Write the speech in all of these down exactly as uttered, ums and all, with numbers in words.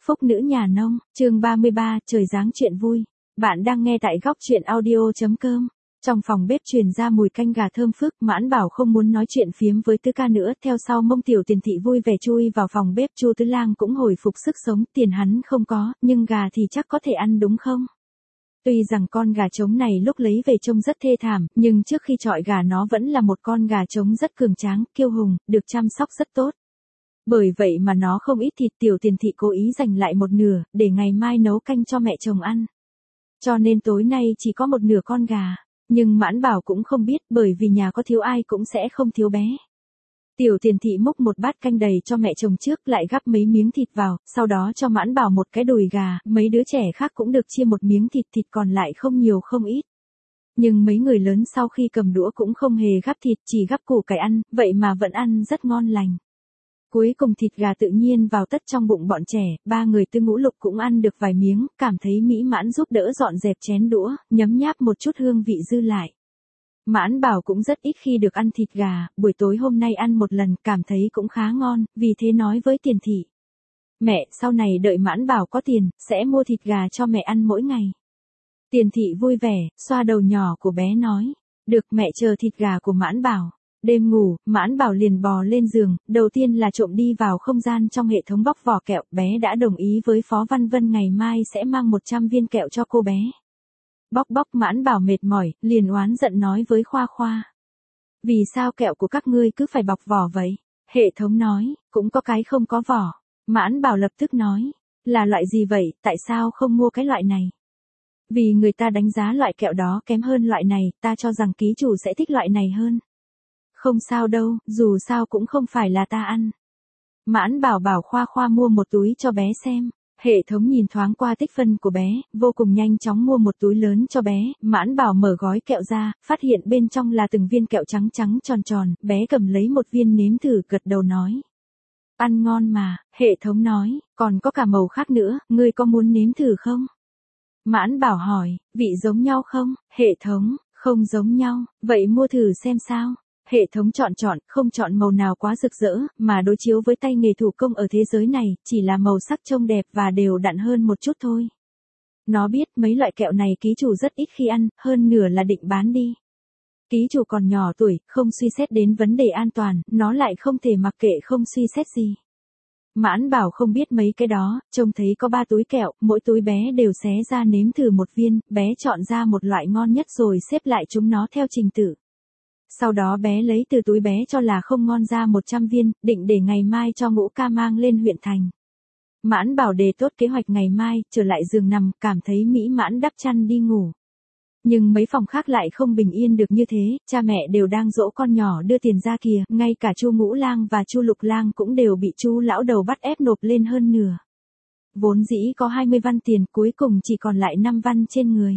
Phúc nữ nhà nông, chương ba mươi ba, trời giáng chuyện vui. Bạn đang nghe tại góc chuyện audio.com. Trong phòng bếp truyền ra mùi canh gà thơm phức, Mãn Bảo không muốn nói chuyện phiếm với Tứ Ca nữa, theo sau Mông Tiểu Tiền Thị vui vẻ chui vào phòng bếp. Chu Tứ Lang cũng hồi phục sức sống, tiền hắn không có, nhưng gà thì chắc có thể ăn đúng không? Tuy rằng con gà trống này lúc lấy về trông rất thê thảm, nhưng trước khi chọi gà nó vẫn là một con gà trống rất cường tráng, kiêu hùng, được chăm sóc rất tốt. Bởi vậy mà nó không ít thịt. Tiểu Tiền Thị cố ý dành lại một nửa, để ngày mai nấu canh cho mẹ chồng ăn. Cho nên tối nay chỉ có một nửa con gà. Nhưng Mãn Bảo cũng không biết, bởi vì nhà có thiếu ai cũng sẽ không thiếu bé. Tiểu Tiền Thị múc một bát canh đầy cho mẹ chồng trước, lại gắp mấy miếng thịt vào, sau đó cho Mãn Bảo một cái đùi gà, mấy đứa trẻ khác cũng được chia một miếng thịt, thịt còn lại không nhiều không ít. Nhưng mấy người lớn sau khi cầm đũa cũng không hề gắp thịt, chỉ gắp củ cải ăn, vậy mà vẫn ăn rất ngon lành. Cuối cùng thịt gà tự nhiên vào tất trong bụng bọn trẻ, ba người Tư Ngũ Lục cũng ăn được vài miếng, cảm thấy mỹ mãn giúp đỡ dọn dẹp chén đũa, nhấm nháp một chút hương vị dư lại. Mãn Bảo cũng rất ít khi được ăn thịt gà, buổi tối hôm nay ăn một lần, cảm thấy cũng khá ngon, vì thế nói với Tiền Thị. Mẹ, sau này đợi Mãn Bảo có tiền, sẽ mua thịt gà cho mẹ ăn mỗi ngày. Tiền Thị vui vẻ, xoa đầu nhỏ của bé nói. Được, mẹ chờ thịt gà của Mãn Bảo. Đêm ngủ, Mãn Bảo liền bò lên giường, đầu tiên là trộm đi vào không gian trong hệ thống bóc vỏ kẹo, bé đã đồng ý với Phó Văn Vân ngày mai sẽ mang một trăm viên kẹo cho cô bé. Bóc bóc Mãn Bảo mệt mỏi, liền oán giận nói với Khoa Khoa. Vì sao kẹo của các ngươi cứ phải bọc vỏ vậy? Hệ thống nói, cũng có cái không có vỏ. Mãn Bảo lập tức nói, là loại gì vậy, tại sao không mua cái loại này? Vì người ta đánh giá loại kẹo đó kém hơn loại này, ta cho rằng ký chủ sẽ thích loại này hơn. Không sao đâu, dù sao cũng không phải là ta ăn. Mãn Bảo bảo Khoa Khoa mua một túi cho bé xem. Hệ thống nhìn thoáng qua tích phân của bé, vô cùng nhanh chóng mua một túi lớn cho bé. Mãn Bảo mở gói kẹo ra, phát hiện bên trong là từng viên kẹo trắng trắng tròn tròn, bé cầm lấy một viên nếm thử, gật đầu nói. Ăn ngon mà, hệ thống nói, còn có cả màu khác nữa, ngươi có muốn nếm thử không? Mãn Bảo hỏi, vị giống nhau không? Hệ thống, không giống nhau, vậy mua thử xem sao? Hệ thống chọn chọn, không chọn màu nào quá rực rỡ, mà đối chiếu với tay nghề thủ công ở thế giới này, chỉ là màu sắc trông đẹp và đều đặn hơn một chút thôi. Nó biết mấy loại kẹo này ký chủ rất ít khi ăn, hơn nửa là định bán đi. Ký chủ còn nhỏ tuổi, không suy xét đến vấn đề an toàn, nó lại không thể mặc kệ không suy xét gì. Mãn Bảo không biết mấy cái đó, trông thấy có ba túi kẹo, mỗi túi bé đều xé ra nếm thử một viên, bé chọn ra một loại ngon nhất rồi xếp lại chúng nó theo trình tự. Sau đó bé lấy từ túi bé cho là không ngon ra một trăm viên, định để ngày mai cho Ngũ Ca mang lên huyện thành. Mãn Bảo đề tốt kế hoạch ngày mai, trở lại giường nằm, cảm thấy mỹ mãn đắp chăn đi ngủ. Nhưng mấy phòng khác lại không bình yên được như thế, cha mẹ đều đang dỗ con nhỏ đưa tiền ra kìa, ngay cả Chu Ngũ Lang và Chu Lục Lang cũng đều bị Chu lão đầu bắt ép nộp lên hơn nửa. Vốn dĩ có hai mươi văn tiền, cuối cùng chỉ còn lại năm văn trên người.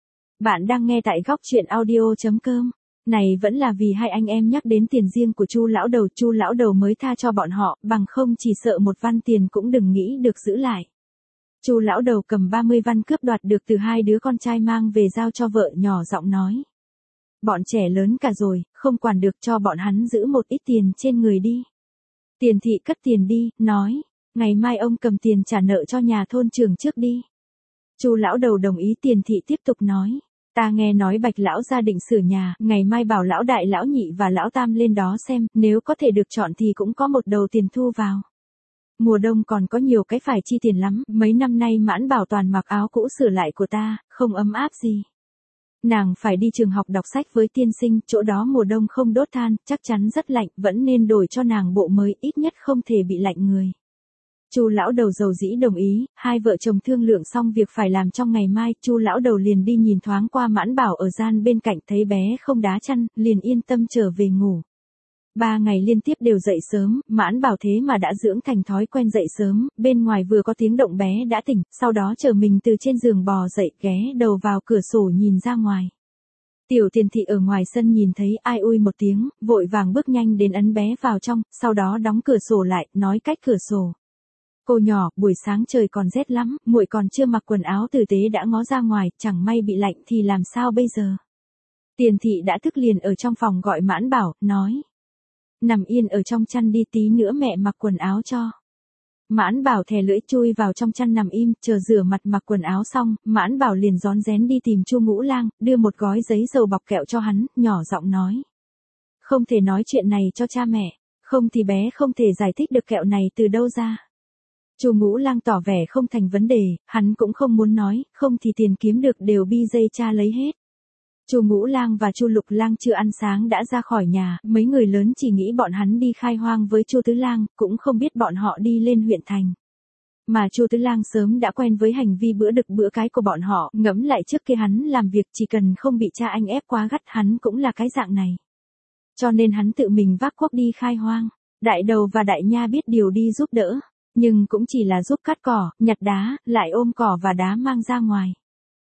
Bạn đang nghe tại góc chuyện audio.com. Này vẫn là vì hai anh em nhắc đến tiền riêng của Chu lão đầu, Chu lão đầu mới tha cho bọn họ, bằng không chỉ sợ một văn tiền cũng đừng nghĩ được giữ lại. Chu lão đầu cầm ba mươi văn cướp đoạt được từ hai đứa con trai mang về giao cho vợ, nhỏ giọng nói. Bọn trẻ lớn cả rồi, không quản được, cho bọn hắn giữ một ít tiền trên người đi. Tiền Thị cất tiền đi, nói, ngày mai ông cầm tiền trả nợ cho nhà thôn trưởng trước đi. Chu lão đầu đồng ý. Tiền Thị tiếp tục nói. Ta nghe nói Bạch lão gia định sửa nhà, ngày mai bảo lão đại, lão nhị và lão tam lên đó xem, nếu có thể được chọn thì cũng có một đầu tiền thu vào. Mùa đông còn có nhiều cái phải chi tiền lắm, mấy năm nay Mãn Bảo toàn mặc áo cũ sửa lại của ta, không ấm áp gì. Nàng phải đi trường học đọc sách với tiên sinh, chỗ đó mùa đông không đốt than, chắc chắn rất lạnh, vẫn nên đổi cho nàng bộ mới, ít nhất không thể bị lạnh người. Chu lão đầu dầu dĩ đồng ý, hai vợ chồng thương lượng xong việc phải làm trong ngày mai, Chu lão đầu liền đi nhìn thoáng qua Mãn Bảo ở gian bên cạnh, thấy bé không đá chăn, liền yên tâm trở về ngủ. Ba ngày liên tiếp đều dậy sớm, Mãn Bảo thế mà đã dưỡng thành thói quen dậy sớm, bên ngoài vừa có tiếng động bé đã tỉnh, sau đó chờ mình từ trên giường bò dậy, ghé đầu vào cửa sổ nhìn ra ngoài. Tiểu Tiền Thị ở ngoài sân nhìn thấy, ai ui một tiếng, vội vàng bước nhanh đến ấn bé vào trong, sau đó đóng cửa sổ lại, nói cách cửa sổ. Cô nhỏ, buổi sáng trời còn rét lắm, muội còn chưa mặc quần áo tử tế đã ngó ra ngoài, chẳng may bị lạnh thì làm sao bây giờ? Tiền Thị đã thức liền ở trong phòng gọi Mãn Bảo, nói. Nằm yên ở trong chăn đi, tí nữa mẹ mặc quần áo cho. Mãn Bảo thè lưỡi chui vào trong chăn nằm im, chờ rửa mặt mặc quần áo xong, Mãn Bảo liền rón rén đi tìm Chu Ngũ Lang, đưa một gói giấy dầu bọc kẹo cho hắn, nhỏ giọng nói. Không thể nói chuyện này cho cha mẹ, không thì bé không thể giải thích được kẹo này từ đâu ra. Chu Ngũ Lang tỏ vẻ không thành vấn đề, hắn cũng không muốn nói, không thì tiền kiếm được đều bi dây cha lấy hết. Chu Ngũ Lang và Chu Lục Lang chưa ăn sáng đã ra khỏi nhà, mấy người lớn chỉ nghĩ bọn hắn đi khai hoang với Chu Tứ Lang, cũng không biết bọn họ đi lên huyện thành. Mà Chu Tứ Lang sớm đã quen với hành vi bữa đực bữa cái của bọn họ, ngẫm lại trước kia hắn làm việc chỉ cần không bị cha anh ép quá gắt hắn cũng là cái dạng này. Cho nên hắn tự mình vác cuốc đi khai hoang. Đại Đầu và Đại Nha biết điều đi giúp đỡ, nhưng cũng chỉ là giúp cắt cỏ, nhặt đá, lại ôm cỏ và đá mang ra ngoài.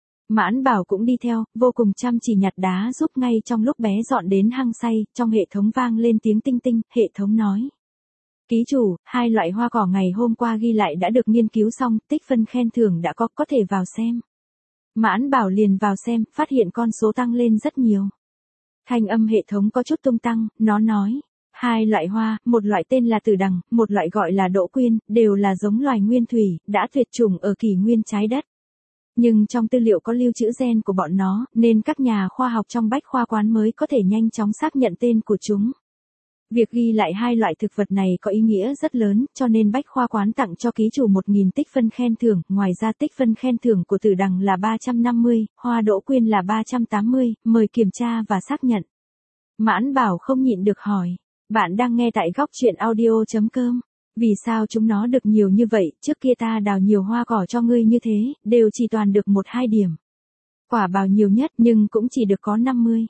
Mãn Bảo cũng đi theo, vô cùng chăm chỉ nhặt đá giúp ngay trong lúc bé dọn đến hang say, trong hệ thống vang lên tiếng tinh tinh, hệ thống nói. Ký chủ, hai loại hoa cỏ ngày hôm qua ghi lại đã được nghiên cứu xong, tích phân khen thưởng đã có, có thể vào xem. Mãn Bảo liền vào xem, phát hiện con số tăng lên rất nhiều. Thanh âm hệ thống có chút tung tăng, nó nói. Hai loại hoa, một loại tên là tử đằng, một loại gọi là đỗ quyên, đều là giống loài nguyên thủy, đã tuyệt chủng ở kỷ nguyên trái đất. Nhưng trong tư liệu có lưu trữ gen của bọn nó, nên các nhà khoa học trong bách khoa quán mới có thể nhanh chóng xác nhận tên của chúng. Việc ghi lại hai loại thực vật này có ý nghĩa rất lớn, cho nên bách khoa quán tặng cho ký chủ một nghìn tích phân khen thưởng, ngoài ra tích phân khen thưởng của tử đằng là ba trăm năm mươi, hoa đỗ quyên là ba trăm tám mươi, mời kiểm tra và xác nhận. Mãn Bảo không nhịn được hỏi, bạn đang nghe tại góc truyện audio chấm com. Vì sao chúng nó được nhiều như vậy, trước kia ta đào nhiều hoa cỏ cho ngươi như thế, đều chỉ toàn được một hai điểm. Quả bào nhiều nhất nhưng cũng chỉ được có năm mươi.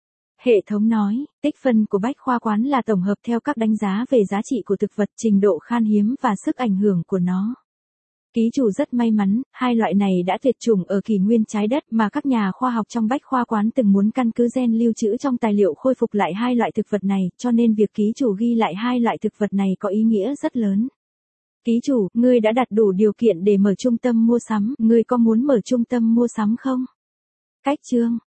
Hệ thống nói, tích phân của bách khoa quán là tổng hợp theo các đánh giá về giá trị của thực vật, trình độ khan hiếm và sức ảnh hưởng của nó. Ký chủ rất may mắn, hai loại này đã tuyệt chủng ở kỷ nguyên trái đất mà các nhà khoa học trong bách khoa quán từng muốn căn cứ gen lưu trữ trong tài liệu khôi phục lại hai loại thực vật này, cho nên việc ký chủ ghi lại hai loại thực vật này có ý nghĩa rất lớn. Ký chủ, ngươi đã đặt đủ điều kiện để mở trung tâm mua sắm, ngươi có muốn mở trung tâm mua sắm không? Cách chương